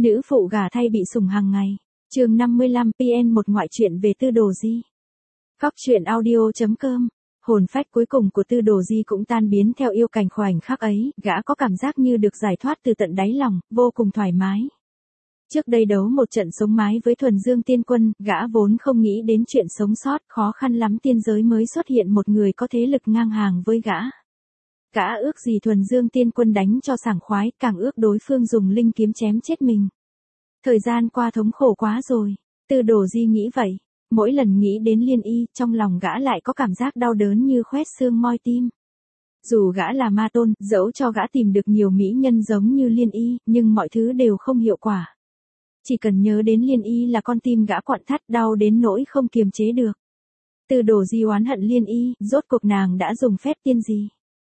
Nữ phụ gả thay bị sủng hàng ngày. Chương 55 PN một ngoại truyện về Tư Đồ Di. Góc truyện audio.com. Hồn phách cuối cùng của Tư Đồ Di cũng tan biến theo yêu cảnh khoảnh khắc ấy, gã có cảm giác như được giải thoát từ tận đáy lòng, vô cùng thoải mái. Trước đây đấu một trận sống mái với Thuần Dương Tiên Quân, gã vốn không nghĩ đến chuyện sống sót, khó khăn lắm tiên giới mới xuất hiện một người có thế lực ngang hàng với gã. Gã ước gì Thuần Dương Tiên Quân đánh cho sảng khoái, càng ước đối phương dùng linh kiếm chém chết mình. Thời gian qua thống khổ quá rồi, Tư Đồ Di nghĩ vậy. Mỗi lần nghĩ đến Liên Y, trong lòng gã lại có cảm giác đau đớn như khoét xương moi tim. Dù gã là ma tôn, dẫu cho gã tìm được nhiều mỹ nhân giống như Liên Y, nhưng mọi thứ đều không hiệu quả. Chỉ cần nhớ đến Liên Y là con tim gã quặn thắt, đau đến nỗi không kiềm chế được. Tư Đồ Di oán hận Liên Y, rốt cuộc nàng đã dùng phép tiên gì?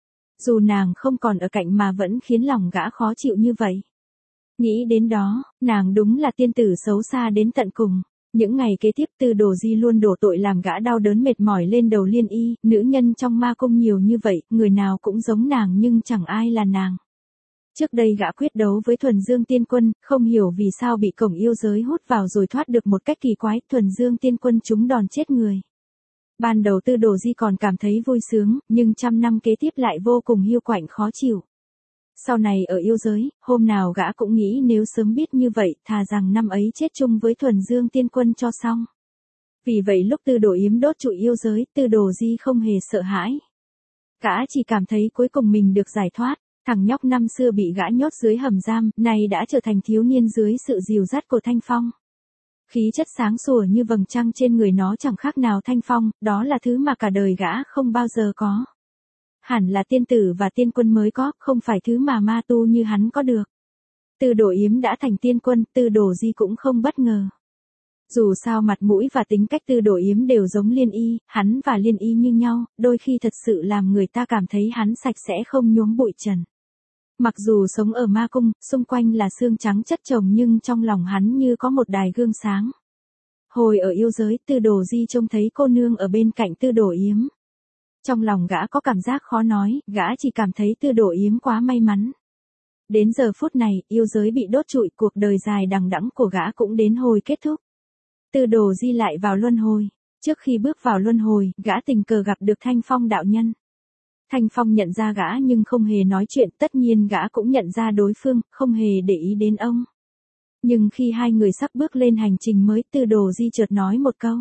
Dù nàng không còn ở cạnh mà vẫn khiến lòng gã khó chịu như vậy. Nghĩ đến đó, nàng đúng là tiên tử xấu xa đến tận cùng. Những ngày kế tiếp Tư Đồ Di luôn đổ tội làm gã đau đớn mệt mỏi lên đầu Liên Y, nữ nhân trong ma cung nhiều như vậy, người nào cũng giống nàng nhưng chẳng ai là nàng. Trước đây gã quyết đấu với Thuần Dương Tiên Quân, không hiểu vì sao bị cổng yêu giới hút vào rồi thoát được một cách kỳ quái, Thuần Dương Tiên Quân trúng đòn chết người. Ban đầu Tư Đồ Di còn cảm thấy vui sướng, nhưng trăm năm kế tiếp lại vô cùng hiu quạnh khó chịu. Sau này ở yêu giới, hôm nào gã cũng nghĩ nếu sớm biết như vậy, thà rằng năm ấy chết chung với Thuần Dương Tiên Quân cho xong. Vì vậy lúc Tư Đồ Yếm đốt trụi yêu giới, Tư Đồ Di không hề sợ hãi. Gã chỉ cảm thấy cuối cùng mình được giải thoát, thằng nhóc năm xưa bị gã nhốt dưới hầm giam, nay đã trở thành thiếu niên dưới sự dìu dắt của Thanh Phong. Khí chất sáng sủa như vầng trăng trên người nó chẳng khác nào Thanh Phong, đó là thứ mà cả đời gã không bao giờ có. Hẳn là tiên tử và tiên quân mới có, không phải thứ mà ma tu như hắn có được. Tư Đồ Yếm đã thành tiên quân, Tư Đồ Di cũng không bất ngờ. Dù sao mặt mũi và tính cách Tư Đồ Yếm đều giống Liên Y, hắn và Liên Y như nhau, đôi khi thật sự làm người ta cảm thấy hắn sạch sẽ không nhuốm bụi trần. Mặc dù sống ở ma cung, xung quanh là xương trắng chất chồng nhưng trong lòng hắn như có một đài gương sáng. Hồi ở yêu giới, Tư Đồ Di trông thấy cô nương ở bên cạnh Tư Đồ Yếm. Trong lòng gã có cảm giác khó nói, gã chỉ cảm thấy Tư Đồ Yếm quá may mắn. Đến giờ phút này, yêu giới bị đốt trụi, cuộc đời dài đằng đẵng của gã cũng đến hồi kết thúc. Tư Đồ Di lại vào luân hồi. Trước khi bước vào luân hồi, gã tình cờ gặp được Thanh Phong đạo nhân. Thanh Phong nhận ra gã nhưng không hề nói chuyện, tất nhiên gã cũng nhận ra đối phương, không hề để ý đến ông. Nhưng khi hai người sắp bước lên hành trình mới, Tư Đồ Di chợt nói một câu.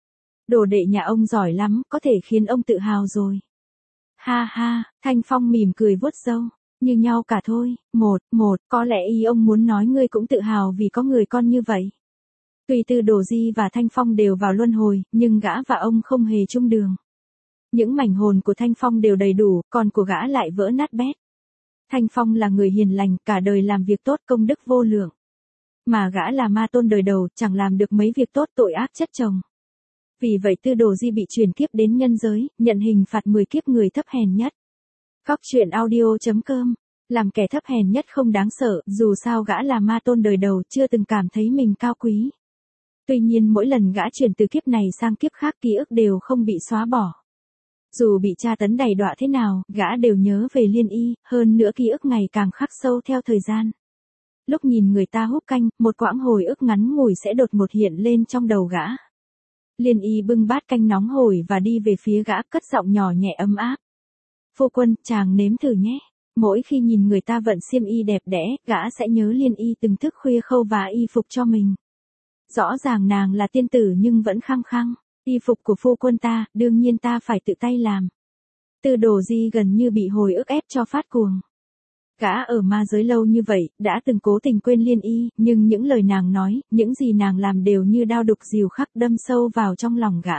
Đồ đệ nhà ông giỏi lắm, có thể khiến ông tự hào rồi. Ha ha, Thanh Phong mỉm cười vuốt râu, như nhau cả thôi, có lẽ ý ông muốn nói ngươi cũng tự hào vì có người con như vậy. Tuy Tư Đồ Di và Thanh Phong đều vào luân hồi, nhưng gã và ông không hề chung đường. Những mảnh hồn của Thanh Phong đều đầy đủ, còn của gã lại vỡ nát bét. Thanh Phong là người hiền lành, cả đời làm việc tốt, công đức vô lượng. Mà gã là ma tôn đời đầu, chẳng làm được mấy việc tốt, tội ác chất chồng. Vì vậy Tư Đồ Di bị truyền kiếp đến nhân giới, nhận hình phạt 10 kiếp người thấp hèn nhất. Góc truyện audio.com. Làm kẻ thấp hèn nhất không đáng sợ, dù sao gã là ma tôn đời đầu, chưa từng cảm thấy mình cao quý. Tuy nhiên mỗi lần gã chuyển từ kiếp này sang kiếp khác ký ức đều không bị xóa bỏ. Dù bị tra tấn đầy đọa thế nào, gã đều nhớ về Liên Y, hơn nữa ký ức ngày càng khắc sâu theo thời gian. Lúc nhìn người ta húp canh, một quãng hồi ức ngắn ngủi sẽ đột ngột hiện lên trong đầu gã. Liên Y bưng bát canh nóng hổi và đi về phía gã, cất giọng nhỏ nhẹ ấm áp. Phu quân, chàng nếm thử nhé. Mỗi khi nhìn người ta vận xiêm y đẹp đẽ, gã sẽ nhớ Liên Y từng thức khuya khâu vá y phục cho mình. Rõ ràng nàng là tiên tử nhưng vẫn khăng khăng. Y phục của phu quân ta, đương nhiên ta phải tự tay làm. Tư Đồ Di gần như bị hồi ức ép cho phát cuồng. Gã ở ma giới lâu như vậy, đã từng cố tình quên Liên Y, nhưng những lời nàng nói, những gì nàng làm đều như đao đục dìu khắc đâm sâu vào trong lòng gã.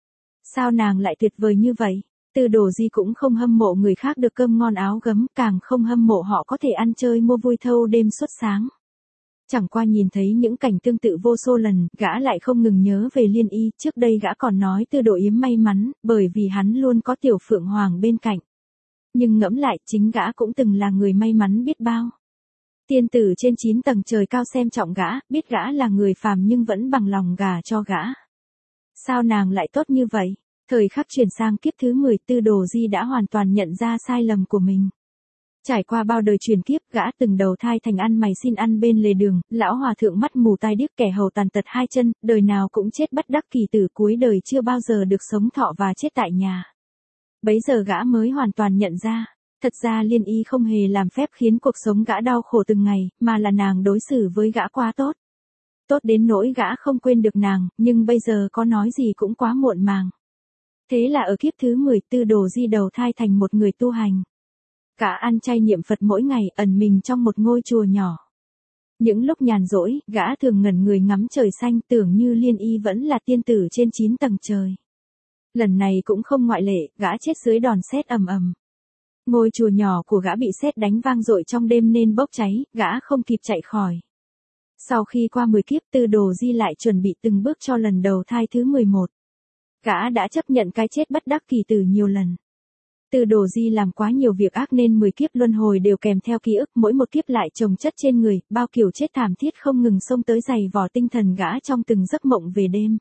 Sao nàng lại tuyệt vời như vậy? Tư Đồ Di cũng không hâm mộ người khác được cơm ngon áo gấm, càng không hâm mộ họ có thể ăn chơi mua vui thâu đêm suốt sáng. Chẳng qua nhìn thấy những cảnh tương tự vô số lần, gã lại không ngừng nhớ về Liên Y, trước đây gã còn nói Tư Đồ Yếm may mắn, bởi vì hắn luôn có Tiểu Phượng Hoàng bên cạnh. Nhưng ngẫm lại, chính gã cũng từng là người may mắn biết bao. Tiên tử trên 9 tầng trời cao xem trọng gã, biết gã là người phàm nhưng vẫn bằng lòng gả cho gã. Sao nàng lại tốt như vậy? Thời khắc chuyển sang kiếp thứ 10, Tư Đồ Di đã hoàn toàn nhận ra sai lầm của mình. Trải qua bao đời truyền kiếp, gã từng đầu thai thành ăn mày xin ăn bên lề đường, lão hòa thượng mắt mù tai điếc, kẻ hầu tàn tật hai chân, đời nào cũng chết bất đắc kỳ tử, cuối đời chưa bao giờ được sống thọ và chết tại nhà. Bấy giờ gã mới hoàn toàn nhận ra, thật ra Liên Y không hề làm phép khiến cuộc sống gã đau khổ từng ngày, mà là nàng đối xử với gã quá tốt. Tốt đến nỗi gã không quên được nàng, nhưng bây giờ có nói gì cũng quá muộn màng. Thế là ở kiếp thứ 10, Tư Đồ Di đầu thai thành một người tu hành. Gã ăn chay niệm Phật mỗi ngày, ẩn mình trong một ngôi chùa nhỏ. Những lúc nhàn rỗi, gã thường ngẩn người ngắm trời xanh, tưởng như Liên Y vẫn là tiên tử trên 9 tầng trời. Lần này cũng không ngoại lệ, gã chết dưới đòn sét ầm ầm. Ngôi chùa nhỏ của gã bị sét đánh vang dội trong đêm nên bốc cháy, gã không kịp chạy khỏi. Sau khi qua 10 kiếp, Tư Đồ Di lại chuẩn bị từng bước cho lần đầu thai thứ 11. Gã đã chấp nhận cái chết bất đắc kỳ tử nhiều lần. Tư Đồ Di làm quá nhiều việc ác nên 10 kiếp luân hồi đều kèm theo ký ức, mỗi một kiếp lại chồng chất trên người, bao kiểu chết thảm thiết không ngừng xông tới giày vò tinh thần gã trong từng giấc mộng về đêm.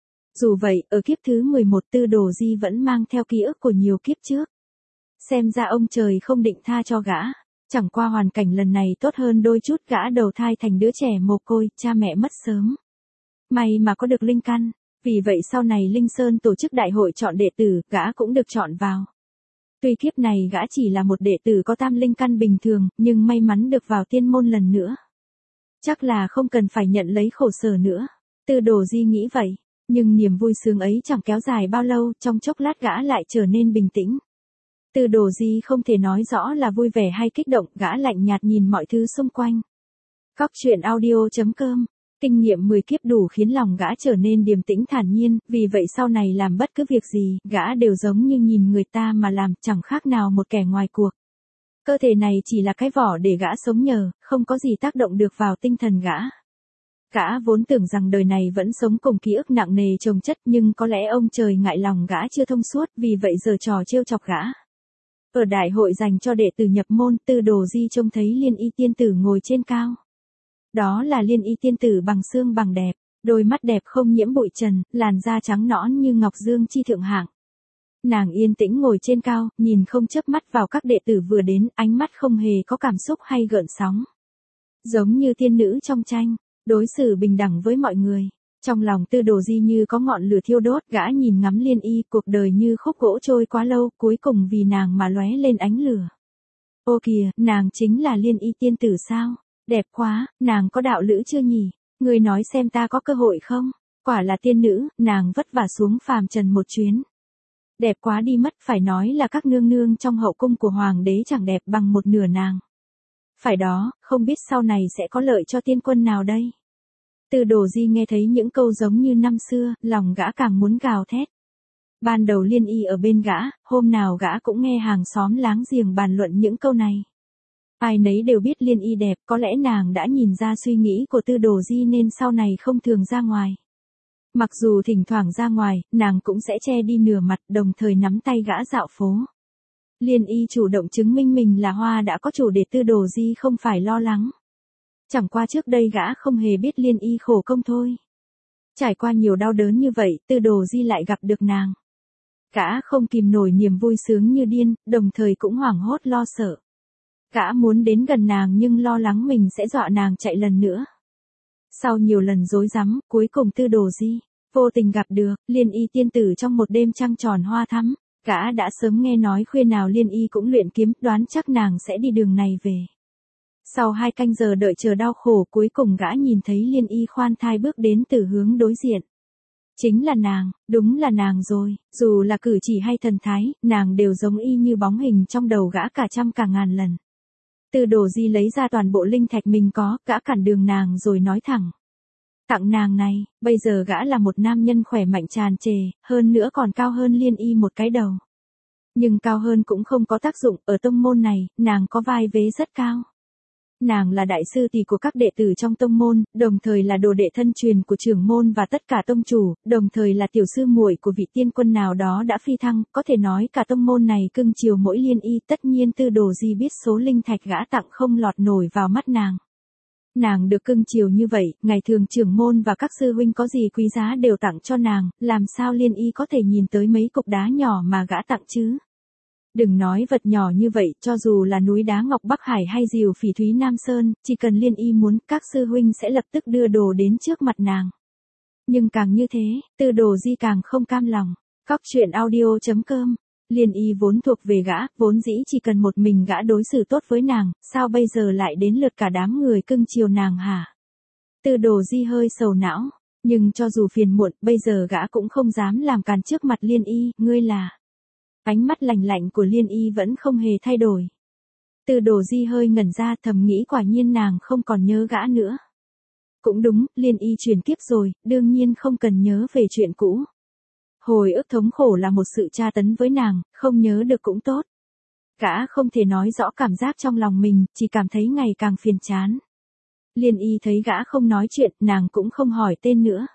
Dù vậy, ở kiếp thứ 11 Tư Đồ Di vẫn mang theo ký ức của nhiều kiếp trước. Xem ra ông trời không định tha cho gã. Chẳng qua hoàn cảnh lần này tốt hơn đôi chút, gã đầu thai thành đứa trẻ mồ côi, cha mẹ mất sớm. May mà có được linh căn, vì vậy sau này Linh Sơn tổ chức đại hội chọn đệ tử, gã cũng được chọn vào. Tuy kiếp này gã chỉ là một đệ tử có tam linh căn bình thường, nhưng may mắn được vào tiên môn lần nữa. Chắc là không cần phải nhận lấy khổ sở nữa. Tư Đồ Di nghĩ vậy, nhưng niềm vui sướng ấy chẳng kéo dài bao lâu, trong chốc lát gã lại trở nên bình tĩnh. Tư Đồ Di không thể nói rõ là vui vẻ hay kích động, gã lạnh nhạt nhìn mọi thứ xung quanh. Góc truyện audio.com. Kinh nghiệm 10 kiếp đủ khiến lòng gã trở nên điềm tĩnh thản nhiên, vì vậy sau này làm bất cứ việc gì, gã đều giống như nhìn người ta mà làm, chẳng khác nào một kẻ ngoài cuộc. Cơ thể này chỉ là cái vỏ để gã sống nhờ, không có gì tác động được vào tinh thần gã. Gã vốn tưởng rằng đời này vẫn sống cùng ký ức nặng nề chồng chất, nhưng có lẽ ông trời ngại lòng gã chưa thông suốt, vì vậy giờ trò trêu chọc gã. Ở đại hội dành cho đệ tử nhập môn, Tư Đồ Di trông thấy Liên Y tiên tử ngồi trên cao. Đó là Liên Y tiên tử bằng xương bằng đẹp, đôi mắt đẹp không nhiễm bụi trần, làn da trắng nõn như ngọc dương chi thượng hạng. Nàng yên tĩnh ngồi trên cao, nhìn không chớp mắt vào các đệ tử vừa đến, ánh mắt không hề có cảm xúc hay gợn sóng. Giống như tiên nữ trong tranh, đối xử bình đẳng với mọi người. Trong lòng Tư Đồ Di như có ngọn lửa thiêu đốt, gã nhìn ngắm Liên Y, cuộc đời như khúc gỗ trôi quá lâu, cuối cùng vì nàng mà lóe lên ánh lửa. Ô kìa, nàng chính là Liên Y tiên tử sao? Đẹp quá, nàng có đạo lữ chưa nhỉ? Người nói xem ta có cơ hội không? Quả là tiên nữ, nàng vất vả xuống phàm trần một chuyến. Đẹp quá đi mất, phải nói là các nương nương trong hậu cung của hoàng đế chẳng đẹp bằng một nửa nàng. Phải đó, không biết sau này sẽ có lợi cho tiên quân nào đây? Tư Đồ Di nghe thấy những câu giống như năm xưa, lòng gã càng muốn gào thét. Ban đầu Liên Y ở bên gã, hôm nào gã cũng nghe hàng xóm láng giềng bàn luận những câu này. Ai nấy đều biết Liên Y đẹp, có lẽ nàng đã nhìn ra suy nghĩ của Tư Đồ Di nên sau này không thường ra ngoài. Mặc dù thỉnh thoảng ra ngoài, nàng cũng sẽ che đi nửa mặt, đồng thời nắm tay gã dạo phố. Liên Y chủ động chứng minh mình là hoa đã có chủ để Tư Đồ Di không phải lo lắng. Chẳng qua trước đây gã không hề biết Liên Y khổ công thôi. Trải qua nhiều đau đớn như vậy, Tư Đồ Di lại gặp được nàng. Gã không kìm nổi niềm vui sướng như điên, đồng thời cũng hoảng hốt lo sợ. Gã muốn đến gần nàng nhưng lo lắng mình sẽ dọa nàng chạy lần nữa. Sau nhiều lần rối rắm, cuối cùng Tư Đồ Di vô tình gặp được Liên Y tiên tử trong một đêm trăng tròn hoa thắm. Gã đã sớm nghe nói khuya nào Liên Y cũng luyện kiếm, đoán chắc nàng sẽ đi đường này về. Sau 2 canh giờ đợi chờ đau khổ, cuối cùng gã nhìn thấy Liên Y khoan thai bước đến từ hướng đối diện. Chính là nàng, đúng là nàng rồi, dù là cử chỉ hay thần thái, nàng đều giống y như bóng hình trong đầu gã cả trăm cả ngàn lần. Tư Đồ Di lấy ra toàn bộ linh thạch mình có, gã cản đường nàng rồi nói thẳng. Tặng nàng này, bây giờ gã là một nam nhân khỏe mạnh tràn trề, hơn nữa còn cao hơn Liên Y một cái đầu. Nhưng cao hơn cũng không có tác dụng, ở tông môn này, nàng có vai vế rất cao. Nàng là đại sư tỷ của các đệ tử trong tông môn, đồng thời là đồ đệ thân truyền của trưởng môn và tất cả tông chủ, đồng thời là tiểu sư muội của vị tiên quân nào đó đã phi thăng, có thể nói cả tông môn này cưng chiều mỗi Liên Y. Tất nhiên Tư Đồ Di biết số linh thạch gã tặng không lọt nổi vào mắt nàng. Nàng được cưng chiều như vậy, ngày thường trưởng môn và các sư huynh có gì quý giá đều tặng cho nàng, làm sao Liên Y có thể nhìn tới mấy cục đá nhỏ mà gã tặng chứ? Đừng nói vật nhỏ như vậy, cho dù là núi đá Ngọc Bắc Hải hay diều phỉ thúy Nam Sơn, chỉ cần Liên Y muốn, các sư huynh sẽ lập tức đưa đồ đến trước mặt nàng. Nhưng càng như thế, Tư Đồ Di càng không cam lòng. Cóc truyện audio.com. Liên Y vốn thuộc về gã, vốn dĩ chỉ cần một mình gã đối xử tốt với nàng, sao bây giờ lại đến lượt cả đám người cưng chiều nàng hả? Tư Đồ Di hơi sầu não, nhưng cho dù phiền muộn, bây giờ gã cũng không dám làm càn trước mặt Liên Y, ngươi là... Ánh mắt lạnh lạnh của Liên Y vẫn không hề thay đổi. Tư Đồ Di hơi ngẩn ra, thầm nghĩ quả nhiên nàng không còn nhớ gã nữa. Cũng đúng, Liên Y chuyển kiếp rồi, đương nhiên không cần nhớ về chuyện cũ. Hồi ức thống khổ là một sự tra tấn với nàng, không nhớ được cũng tốt. Gã không thể nói rõ cảm giác trong lòng mình, chỉ cảm thấy ngày càng phiền chán. Liên Y thấy gã không nói chuyện, nàng cũng không hỏi tên nữa.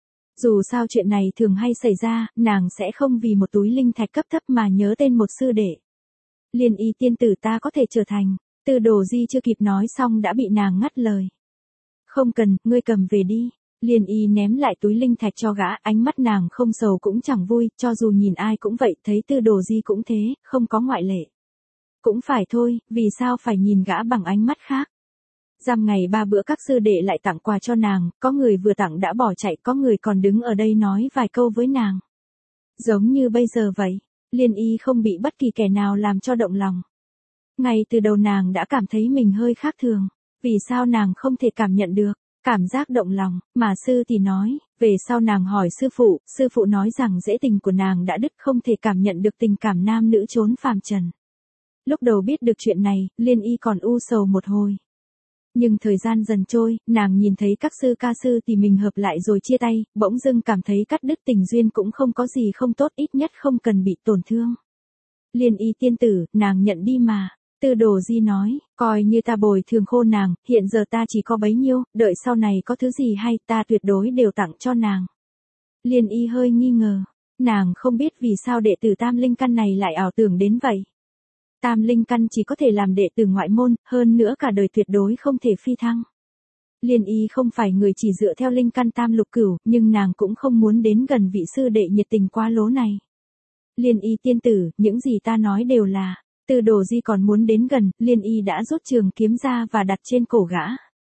Dù sao chuyện này thường hay xảy ra, nàng sẽ không vì một túi linh thạch cấp thấp mà nhớ tên một sư đệ. Liên Y tiên tử, ta có thể trở thành... Tư Đồ Di chưa kịp nói xong đã bị nàng ngắt lời. Không cần, ngươi cầm về đi. Liên Y ném lại túi linh thạch cho gã, ánh mắt nàng không sầu cũng chẳng vui, cho dù nhìn ai cũng vậy, thấy Tư Đồ Di cũng thế, không có ngoại lệ. Cũng phải thôi, vì sao phải nhìn gã bằng ánh mắt khác. Dăm ngày ba bữa các sư đệ lại tặng quà cho nàng, có người vừa tặng đã bỏ chạy, có người còn đứng ở đây nói vài câu với nàng. Giống như bây giờ vậy, Liên Y không bị bất kỳ kẻ nào làm cho động lòng. Ngay từ đầu nàng đã cảm thấy mình hơi khác thường, vì sao nàng không thể cảm nhận được cảm giác động lòng, mà sư thì nói, về sau nàng hỏi sư phụ nói rằng dễ tình của nàng đã đứt, không thể cảm nhận được tình cảm nam nữ chốn phàm trần. Lúc đầu biết được chuyện này, Liên Y còn u sầu một hồi. Nhưng thời gian dần trôi, nàng nhìn thấy các sư ca sư thì mình hợp lại rồi chia tay, bỗng dưng cảm thấy cắt đứt tình duyên cũng không có gì không tốt, ít nhất không cần bị tổn thương. Liên Y tiên tử, nàng nhận đi mà. Tư Đồ Di nói, coi như ta bồi thường khô nàng, hiện giờ ta chỉ có bấy nhiêu, đợi sau này có thứ gì hay ta tuyệt đối đều tặng cho nàng. Liên Y hơi nghi ngờ, nàng không biết vì sao đệ tử Tam Linh Căn này lại ảo tưởng đến vậy. Tam Linh Căn chỉ có thể làm đệ tử ngoại môn, hơn nữa cả đời tuyệt đối không thể phi thăng. Liên Y không phải người chỉ dựa theo Linh Căn tam lục cửu, nhưng nàng cũng không muốn đến gần vị sư đệ nhiệt tình quá lố này. Liên Y tiên tử, những gì ta nói đều là... Tư Đồ Di còn muốn đến gần, Liên Y đã rút trường kiếm ra và đặt trên cổ gã.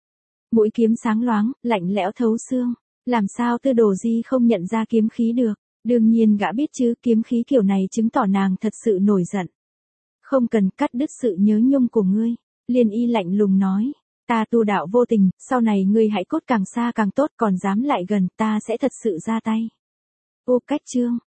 Mũi kiếm sáng loáng, lạnh lẽo thấu xương. Làm sao Tư Đồ Di không nhận ra kiếm khí được? Đương nhiên gã biết chứ, kiếm khí kiểu này chứng tỏ nàng thật sự nổi giận. Không cần cắt đứt sự nhớ nhung của ngươi. Liên Y lạnh lùng nói. Ta tu đạo vô tình, sau này ngươi hãy cốt càng xa càng tốt, còn dám lại gần, ta sẽ thật sự ra tay. Ô cách chương.